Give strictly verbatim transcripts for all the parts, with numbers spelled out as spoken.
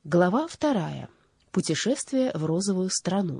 Глава вторая. Путешествие в розовую страну.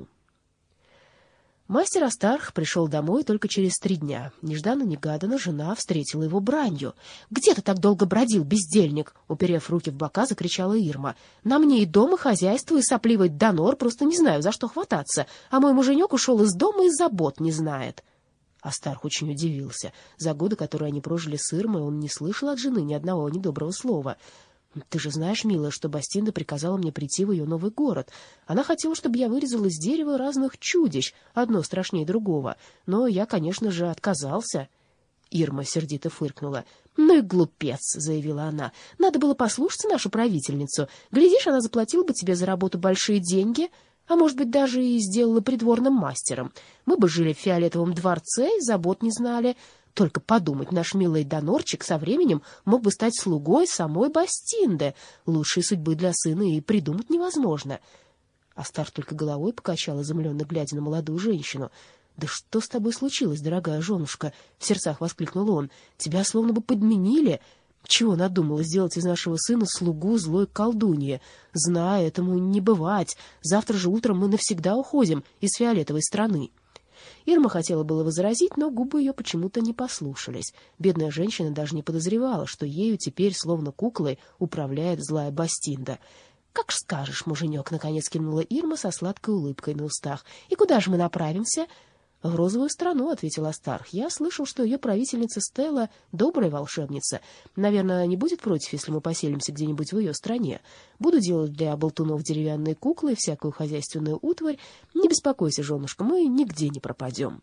Мастер Астарх пришел домой только через три дня. Нежданно-негаданно жена встретила его бранью. «Где ты так долго бродил, бездельник?» — уперев руки в бока, закричала Ирма. «На мне и дом, и хозяйство, и сопливый донор, просто не знаю, за что хвататься. А мой муженек ушел из дома и забот не знает». Астарх очень удивился. За годы, которые они прожили с Ирмой, он не слышал от жены ни одного недоброго слова. «Ты же знаешь, милая, что Бастинда приказала мне прийти в ее новый город. Она хотела, чтобы я вырезал из дерева разных чудищ, одно страшнее другого. Но я, конечно же, отказался». Ирма сердито фыркнула. «Ну и глупец», — заявила она. «Надо было послушаться нашу правительницу. Глядишь, она заплатила бы тебе за работу большие деньги, а, может быть, даже и сделала придворным мастером. Мы бы жили в фиолетовом дворце и забот не знали. Только подумать, наш милый донорчик со временем мог бы стать слугой самой Бастинды. Лучшей судьбы для сына и придумать невозможно». Астарх только головой покачал, изумленно глядя на молодую женщину. «Да что с тобой случилось, дорогая женушка?» — в сердцах воскликнул он. «Тебя словно бы подменили. Чего надумала сделать из нашего сына слугу злой колдуньи? Знай, этому не бывать. Завтра же утром мы навсегда уходим из фиолетовой страны». Ирма хотела было возразить, но губы ее почему-то не послушались. Бедная женщина даже не подозревала, что ею теперь, словно куклой, управляет злая Бастинда. «Как ж скажешь, муженек», — наконец кивнула Ирма со сладкой улыбкой на устах. «И куда же мы направимся?» «В розовую страну», — ответил Астарх. «Я слышал, что ее правительница Стелла — добрая волшебница. Наверное, не будет против, если мы поселимся где-нибудь в ее стране. Буду делать для болтунов деревянные куклы и всякую хозяйственную утварь. Не беспокойся, женушка, мы нигде не пропадем».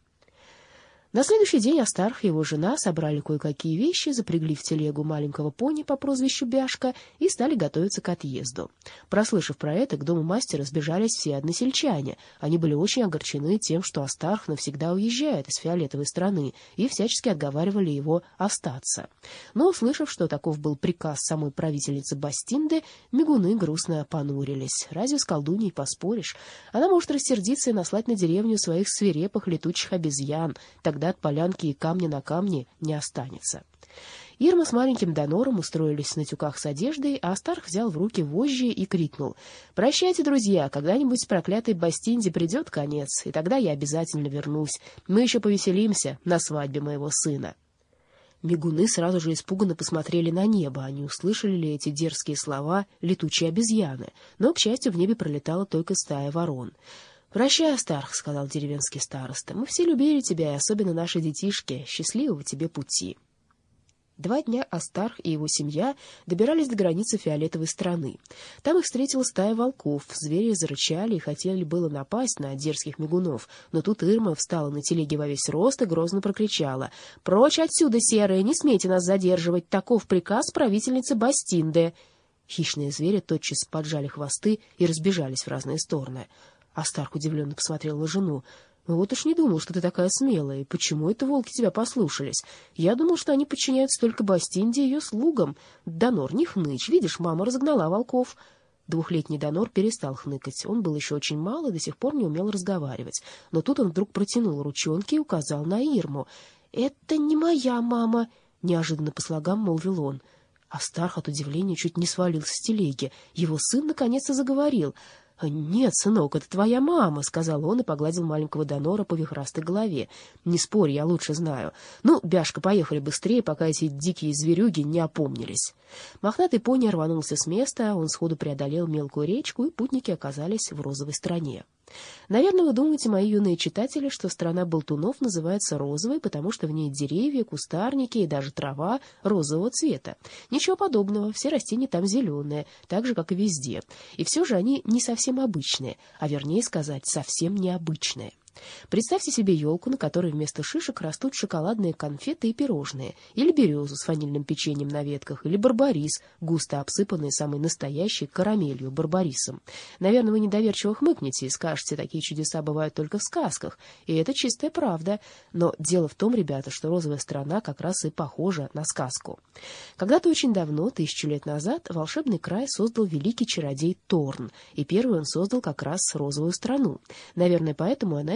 На следующий день Астарх и его жена собрали кое-какие вещи, запрягли в телегу маленького пони по прозвищу Бяшка и стали готовиться к отъезду. Прослышав про это, к дому мастера сбежались все односельчане. Они были очень огорчены тем, что Астарх навсегда уезжает из фиолетовой страны, и всячески отговаривали его остаться. Но, услышав, что таков был приказ самой правительницы Бастинды, мигуны грустно понурились. Разве с колдуньей поспоришь? Она может рассердиться и наслать на деревню своих свирепых летучих обезьян. Тогда от полянки и камня на камне не останется. Ирма с маленьким донором устроились на тюках с одеждой, а Астарх взял в руки вожжи и крикнул: «Прощайте, друзья, когда-нибудь проклятой Бастинде придет конец, и тогда я обязательно вернусь. Мы еще повеселимся на свадьбе моего сына». Мигуны сразу же испуганно посмотрели на небо. Они услышали ли эти дерзкие слова летучие обезьяны, но, к счастью, в небе пролетала только стая ворон. «Прощай, Астарх», — сказал деревенский староста. «Мы все любили тебя, и особенно наши детишки. Счастливого тебе пути». Два дня Астарх и его семья добирались до границы фиолетовой страны. Там их встретила стая волков. Звери зарычали и хотели было напасть на дерзких мигунов, но тут Ирма встала на телеге во весь рост и грозно прокричала: «Прочь отсюда, серые! Не смейте нас задерживать! Таков приказ правительницы Бастинды!» Хищные звери тотчас поджали хвосты и разбежались в разные стороны. Астарх удивленно посмотрел на жену. «Вот уж не думал, что ты такая смелая. И почему это волки тебя послушались? Я думал, что они подчиняются только Бастинде и ее слугам. Донор, не хнычь. Видишь, мама разогнала волков». Двухлетний Донор перестал хныкать. Он был еще очень мал и до сих пор не умел разговаривать. Но тут он вдруг протянул ручонки и указал на Ирму. «Это не моя мама», — неожиданно по слогам молвил он. Астарх от удивления чуть не свалился с телеги. Его сын наконец-то заговорил. «Нет, сынок, это твоя мама», — сказал он и погладил маленького Донора по вихрастой голове. «Не спорь, я лучше знаю. Ну, Бяшка, поехали быстрее, пока эти дикие зверюги не опомнились». Мохнатый пони рванулся с места, он сходу преодолел мелкую речку, и путники оказались в розовой стране. Наверное, вы думаете, мои юные читатели, что страна болтунов называется розовой, потому что в ней деревья, кустарники и даже трава розового цвета. Ничего подобного, все растения там зеленые, так же, как и везде. И все же они не совсем обычные, а вернее сказать, совсем необычные. Представьте себе елку, на которой вместо шишек растут шоколадные конфеты и пирожные, или березу с ванильным печеньем на ветках, или барбарис, густо обсыпанный самой настоящей карамелью, барбарисом. Наверное, вы недоверчиво хмыкнете и скажете, такие чудеса бывают только в сказках, и это чистая правда. Но дело в том, ребята, что розовая страна как раз и похожа на сказку. Когда-то очень давно, тысячу лет назад, волшебный край создал великий чародей Торн, и первый он создал как раз розовую страну. Наверное, поэтому она и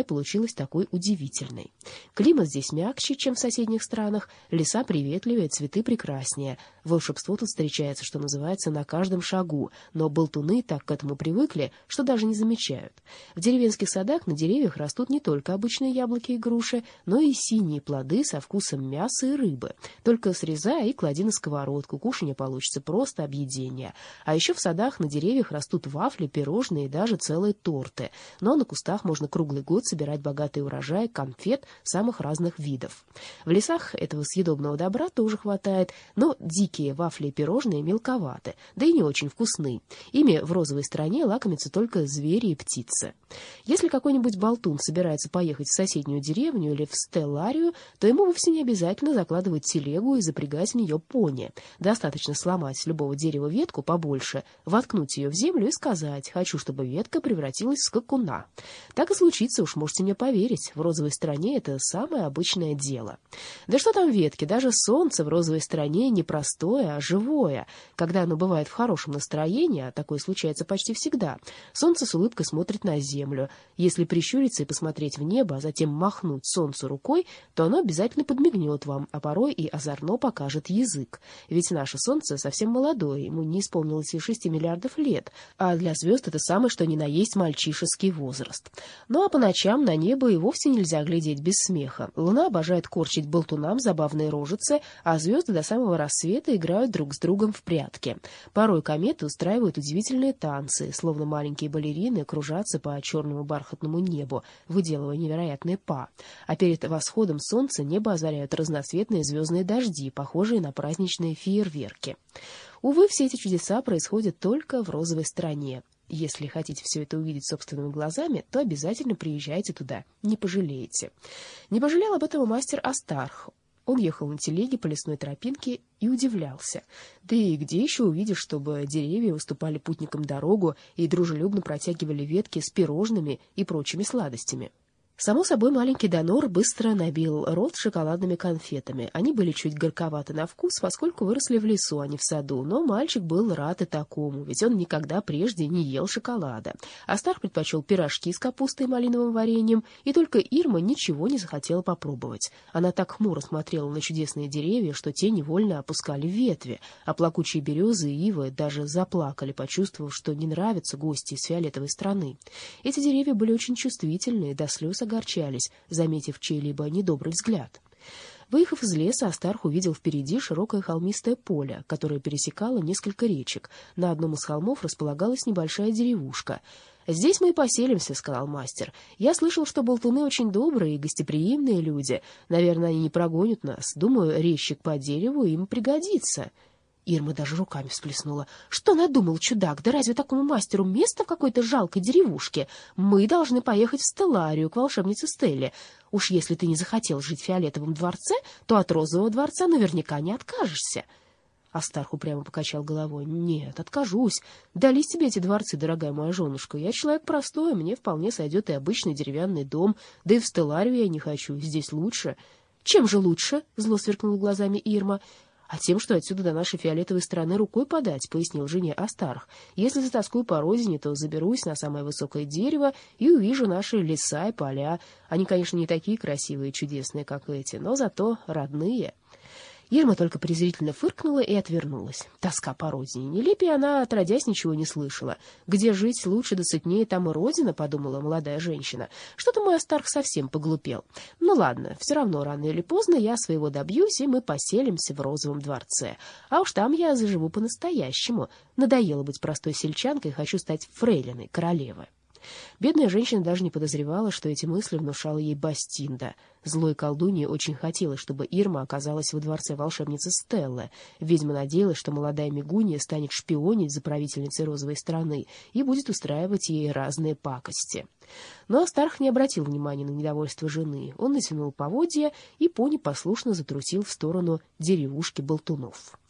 получилась такой удивительной. Климат здесь мягче, чем в соседних странах, леса приветливее, цветы прекраснее. Волшебство тут встречается, что называется, на каждом шагу, но болтуны так к этому привыкли, что даже не замечают. В деревенских садах на деревьях растут не только обычные яблоки и груши, но и синие плоды со вкусом мяса и рыбы. Только срезай и клади на сковородку, кушанье получится просто объедение. А еще в садах на деревьях растут вафли, пирожные и даже целые торты. Но на кустах можно круглый год собирать богатый урожай конфет самых разных видов. В лесах этого съедобного добра тоже хватает, но дикие вафли и пирожные мелковаты, да и не очень вкусны. Ими в розовой стране лакомятся только звери и птицы. Если какой-нибудь болтун собирается поехать в соседнюю деревню или в Стелларию, то ему вовсе не обязательно закладывать телегу и запрягать в нее пони. Достаточно сломать с любого дерева ветку побольше, воткнуть ее в землю и сказать: «Хочу, чтобы ветка превратилась в скакуна». Так и случится, уж можете мне поверить, в розовой стране это самое обычное дело. Да что там ветки, даже солнце в розовой стране не простое, а живое. Когда оно бывает в хорошем настроении, а такое случается почти всегда, солнце с улыбкой смотрит на землю. Если прищуриться и посмотреть в небо, а затем махнуть солнцу рукой, то оно обязательно подмигнет вам, а порой и озорно покажет язык. Ведь наше солнце совсем молодое, ему не исполнилось и шести миллиардов лет, а для звезд это самое что ни на есть мальчишеский возраст. Ну а по ночам на небо и вовсе нельзя глядеть без смеха. Луна обожает корчить болтунам забавные рожицы, а звезды до самого рассвета играют друг с другом в прятки. Порой кометы устраивают удивительные танцы, словно маленькие балерины кружатся по черному бархатному небу, выделывая невероятные па. А перед восходом солнца небо озаряют разноцветные звездные дожди, похожие на праздничные фейерверки. Увы, все эти чудеса происходят только в розовой стране. Если хотите все это увидеть собственными глазами, то обязательно приезжайте туда, не пожалеете. Не пожалел об этом и мастер Астарх. Он ехал на телеге по лесной тропинке и удивлялся. Да и где еще увидишь, чтобы деревья уступали путникам дорогу и дружелюбно протягивали ветки с пирожными и прочими сладостями? Само собой, маленький Донор быстро набил рот шоколадными конфетами. Они были чуть горьковаты на вкус, поскольку выросли в лесу, а не в саду. Но мальчик был рад и такому, ведь он никогда прежде не ел шоколада. Астарх предпочел пирожки с капустой и малиновым вареньем, и только Ирма ничего не захотела попробовать. Она так хмуро смотрела на чудесные деревья, что те невольно опускали ветви, а плакучие березы и ивы даже заплакали, почувствовав, что не нравятся гости из фиолетовой страны. Эти деревья были очень чувствительны, до слез огорчались, заметив чей-либо недобрый взгляд. Выехав из леса, Астарх увидел впереди широкое холмистое поле, которое пересекало несколько речек. На одном из холмов располагалась небольшая деревушка. «Здесь мы и поселимся», — сказал мастер. «Я слышал, что болтуны очень добрые и гостеприимные люди. Наверное, они не прогонят нас. Думаю, резчик по дереву им пригодится». Ирма даже руками всплеснула. «Что надумал чудак? Да разве такому мастеру место в какой-то жалкой деревушке? Мы должны поехать в Стелларию, к волшебнице Стелле. Уж если ты не захотел жить в фиолетовом дворце, то от розового дворца наверняка не откажешься». Астарх упрямо покачал головой. «Нет, откажусь. Дались тебе эти дворцы, дорогая моя женушка. Я человек простой, мне вполне сойдет и обычный деревянный дом. Да и в Стелларию я не хочу, здесь лучше». «Чем же лучше?» — зло сверкнула глазами Ирма. «А тем, что отсюда до нашей фиолетовой страны рукой подать», — пояснил жене Астарх. «Если затоскую по родине, то заберусь на самое высокое дерево и увижу наши леса и поля. Они, конечно, не такие красивые и чудесные, как эти, но зато родные». Ирма только презрительно фыркнула и отвернулась. Тоска по родине. Нелепее она, отродясь, ничего не слышала. «Где жить лучше да сытнее, там и родина», — подумала молодая женщина. «Что-то мой Астарх совсем поглупел. Ну ладно, все равно рано или поздно я своего добьюсь, и мы поселимся в розовом дворце. А уж там я заживу по-настоящему. Надоело быть простой сельчанкой, хочу стать фрейлиной королевы». Бедная женщина даже не подозревала, что эти мысли внушала ей Бастинда. Злой колдунье очень хотелось, чтобы Ирма оказалась во дворце волшебницы Стеллы. Ведьма надеялась, что молодая Мигунья станет шпионить за правительницей розовой страны и будет устраивать ей разные пакости. Но Астарх не обратил внимания на недовольство жены. Он натянул поводья, и пони послушно затрусил в сторону деревушки болтунов.